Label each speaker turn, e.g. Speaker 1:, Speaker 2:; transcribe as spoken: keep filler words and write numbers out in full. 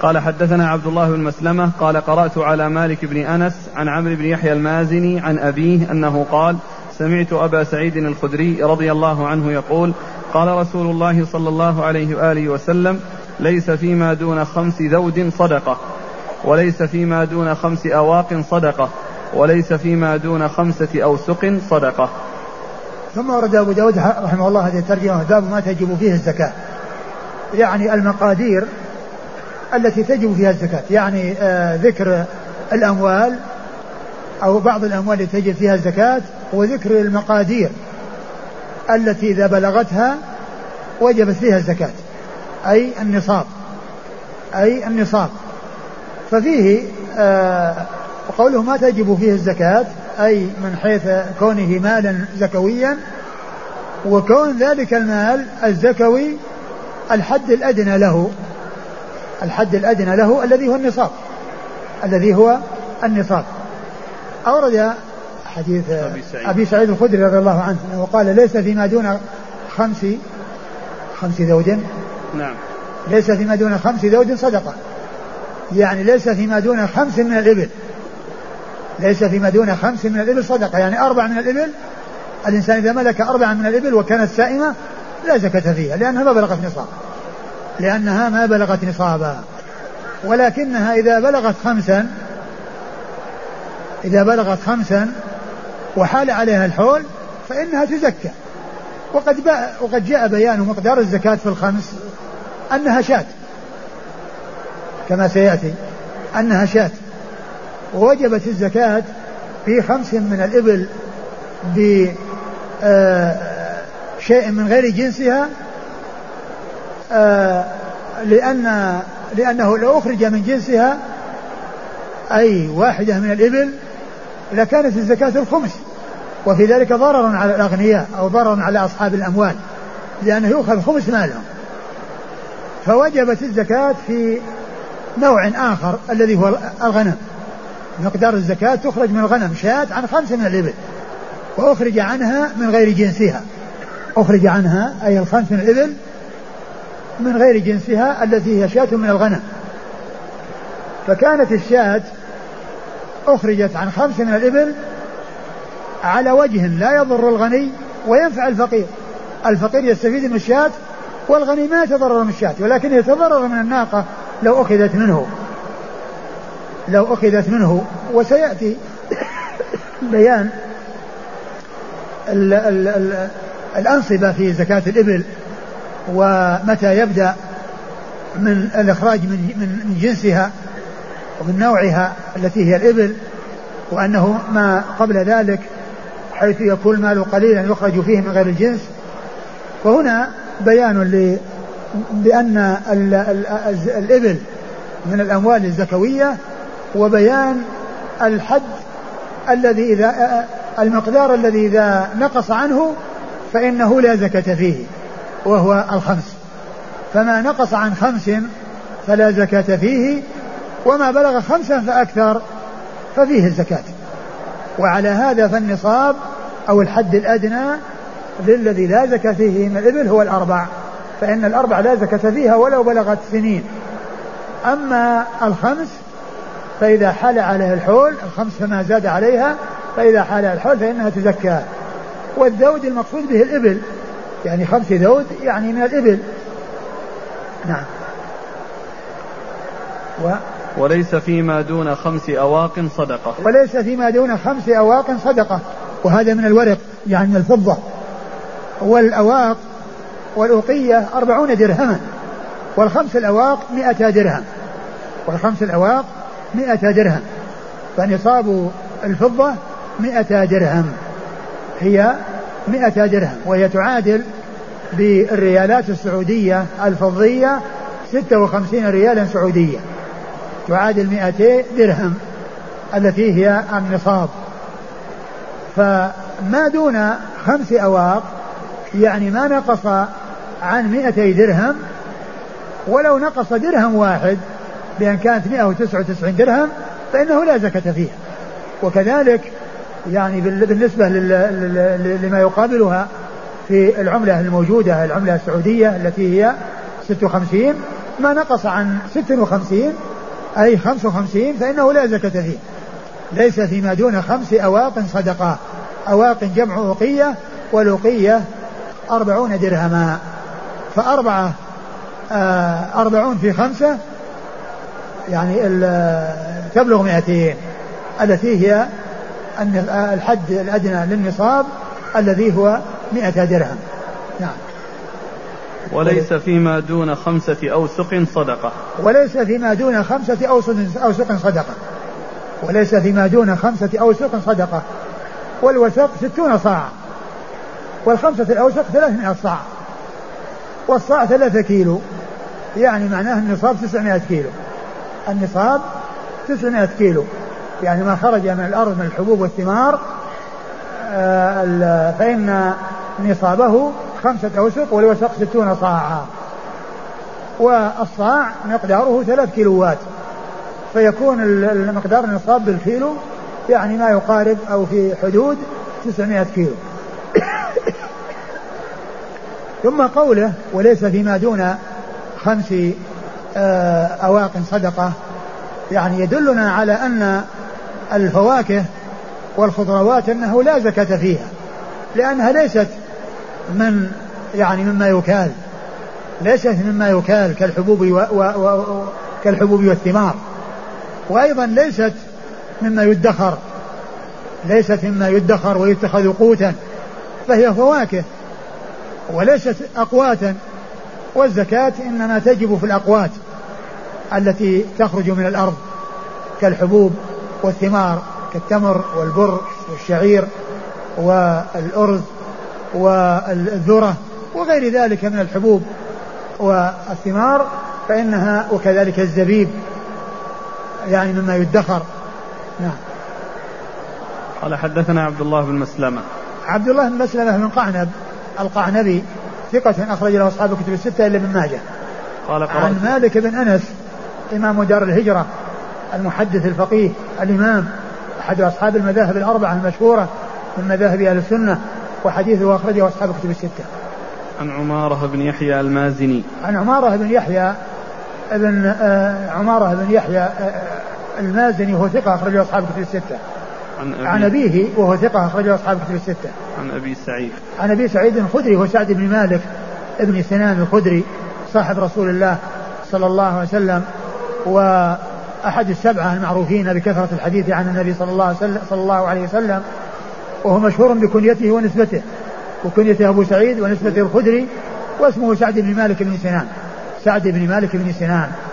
Speaker 1: قال حدثنا عبد الله بن مسلمة قال قرأت على مالك بن أنس عن عمرو بن يحيى المازني عن أبيه أنه قال سمعت أبا سعيد الخدري رضي الله عنه يقول قال رسول الله صلى الله عليه وآله وسلم ليس فيما دون خمس ذود صدقة وليس فيما دون خمس أواق صدقة وليس فيما دون خمسة أوسق صدقة.
Speaker 2: ثم ورد أبو داود رحمه الله هذه الترجمة باب ما تجب فيه الزكاة، يعني المقادير التي تجب فيها الزكاة، يعني آه ذكر الأموال أو بعض الأموال التي تجب فيها الزكاة وذكر المقادير التي إذا بلغتها وجبت فيها الزكاة، أي النصاب أي النصاب ففيه آه وقوله ما تجب فيه الزكاة أي من حيث كونه مالا زكويا، وكون ذلك المال الزكوي الحد الأدنى له الحد الأدنى له الذي هو النصاب الذي هو النصاب. أورد حديث أبي سعيد الخدري رضي الله عنه وقال ليس فيما دون خمس خمس ذود
Speaker 1: نعم
Speaker 2: ليس فيما دون خمس ذود صدقة، يعني ليس فيما دون خمس من الإبل ليس فيما دون خمس من الإبل صدقة، يعني أربع من الإبل الإنسان إذا ملك أربعة من الإبل وكانت سائمة لا زكاة فيها لأنها ما بلغت نصاب لأنها ما بلغت نصابا، ولكنها إذا بلغت خمسا إذا بلغت خمسا وحال عليها الحول فإنها تزكى. وقد, وقد جاء بيان مقدار الزكاة في الخمس أنها شاة كما سيأتي أنها شاة، ووجبت الزكاة في خمس من الإبل بشيء من غير جنسها لأن لأنه لو أخرج من جنسها أي واحدة من الإبل لكانت الزكاة الخمس، وفي ذلك ضرر على الأغنياء أو ضرر على أصحاب الأموال لأنه يؤخذ خمس مالهم، فوجبت الزكاة في نوع آخر الذي هو الغنم. مقدار الزكاة تخرج من الغنم شاة عن خمس من الإبل وأخرج عنها من غير جنسها أخرج عنها أي الخمس من الإبل من غير جنسها التي هي شاة من الغنم، فكانت الشاة أخرجت عن خمس من الإبل على وجه لا يضر الغني وينفع الفقير. الفقير يستفيد من الشاة والغني ما يتضرر من الشاة، ولكن يتضرر من الناقة لو أخذت منه لو أخذت منه وسيأتي بيان ال ال ال الأنصبة في زكاة الإبل ومتى يبدأ من الإخراج من, من جنسها ومن نوعها التي هي الإبل، وأنه ما قبل ذلك حيث يكون المال قليلا يخرج فيه من غير الجنس. وهنا بيان ل بأن ال ال الإبل من الأموال الزكوية، وبيان الحد الذي إذا المقدار الذي إذا نقص عنه فإنه لا زكاة فيه وهو الخمس، فما نقص عن خمس فلا زكاة فيه، وما بلغ خمسا فأكثر ففيه الزكاة. وعلى هذا فالنصاب أو الحد الأدنى للذي لا زكاة فيه من الإبل هو الأربع، فإن الأربع لا زكاة فيها ولو بلغت سنين. أما الخمس فإذا حال عليها الحول الخمس فما زاد عليها فإذا حال الحول فإنها تزكى. والذود المقصود به الإبل، يعني خمس ذود يعني من الإبل. نعم.
Speaker 1: و وليس فيما دون خمس أواق صدقة
Speaker 2: وليس فيما دون خمس أواق صدقة، وهذا من الورق يعني من الفضة. والأواق والأوقية أربعون درهما، والخمس الأواق مئة درهم والخمس الأواق مئة درهم فنصاب الفضة مئة درهم هي مئة درهم، وهي تعادل بالريالات السعودية الفضية ستة وخمسين ريالا سعودية، تعادل مئتي درهم التي هي النصاب. فما دون خمس أواق يعني ما نقص عن مئتي درهم، ولو نقص درهم واحد بأن كانت مئة وتسعة وتسعين درهم فإنه لا زكاة فيها. وكذلك يعني بالنسبة لما يقابلها في العملة الموجودة العملة السعودية التي هي ستة وخمسين، ما نقص عن ست وخمسين أي خمس وخمسين فإنه لا زكاة فيه. ليس فيما دون خمس أواق صدقة. أواق جمع أوقية، والأوقية أربعون درهما، فأربعة آه أربعون في خمسة يعني تبلغ مئتين، التي هي الحد الأدنى للنصاب الذي هو مئة درهم. نعم.
Speaker 1: وليس فيما دون خمسة أوسق صدقة.
Speaker 2: وليس فيما دون خمسة أوسق صدقة. وليس فيما دون خمسة أوسق صدقة. والوسق ستون صاع، والخمسة الأوسق ثلاثمائة صاع، والصاع ثلاثة كيلو، يعني معناه النصاب تسعمائة كيلو. النصاب تسعمائة كيلو، يعني ما خرج من الأرض من الحبوب والثمار آه فإن نصابه خمسة أوسق، والوسق ستون صاعا، والصاع مقداره ثلاث كيلوات، فيكون المقدار النصاب بالكيلو يعني ما يقارب أو في حدود تسعمائة كيلو. ثم قوله وليس فيما دون خمس أواق صدقة، يعني يدلنا على أن الفواكه والخضروات أنه لا زكاة فيها، لأنها ليست من يعني مما يكال، ليست مما يكال كالحبوب و و و كالحبوب والثمار، وأيضا ليست مما يدخر، ليست مما يدخر ويتخذ قوتا، فهي فواكه وليست أقواتا. والزكاة إنما تجب في الأقوات التي تخرج من الأرض كالحبوب والثمار، كالتمر والبر والشعير والأرز والذرة وغير ذلك من الحبوب والثمار، فإنها وكذلك الزبيب يعني مما يدخر. نعم.
Speaker 1: قال حدثنا عبد الله بن مسلمة.
Speaker 2: عبد الله بن مسلمة من قعنب القعنبي ثقة أخرج له أصحاب الكتب الستة إلا ابن ماجه.
Speaker 1: قال
Speaker 2: عن مالك بن أنس إمام دار الهجرة المحدث الفقيه الإمام أحد أصحاب المذاهب الأربعة المشهورة من مذاهب أهل السنة، وحديثه أخرجه أصحاب الكتب الستة.
Speaker 1: عن عمارة بن يحيى المازني.
Speaker 2: عن عمارة بن يحيى ابن آه عمارة بن يحيى آه المازني وهو ثقة أخرجه أصحاب الكتب الستة. عن, أبي عن أبيه وهو ثقة أخرجه أصحاب الكتب الستة.
Speaker 1: عن أبي سعيد.
Speaker 2: عن أبي سعيد الخدري هو سعد بن مالك ابن سنان الخدري صاحب رسول الله صلى الله عليه وسلم، وأحد السبعة المعروفين بكثرة الحديث عن النبي صلى الله عليه وسلم, صلى الله عليه وسلم وهو مشهور بكنيته ونسبته، وكنيته أبو سعيد ونسبته الخدري، واسمه سعد بن مالك بن سنان. سعد بن مالك بن سنان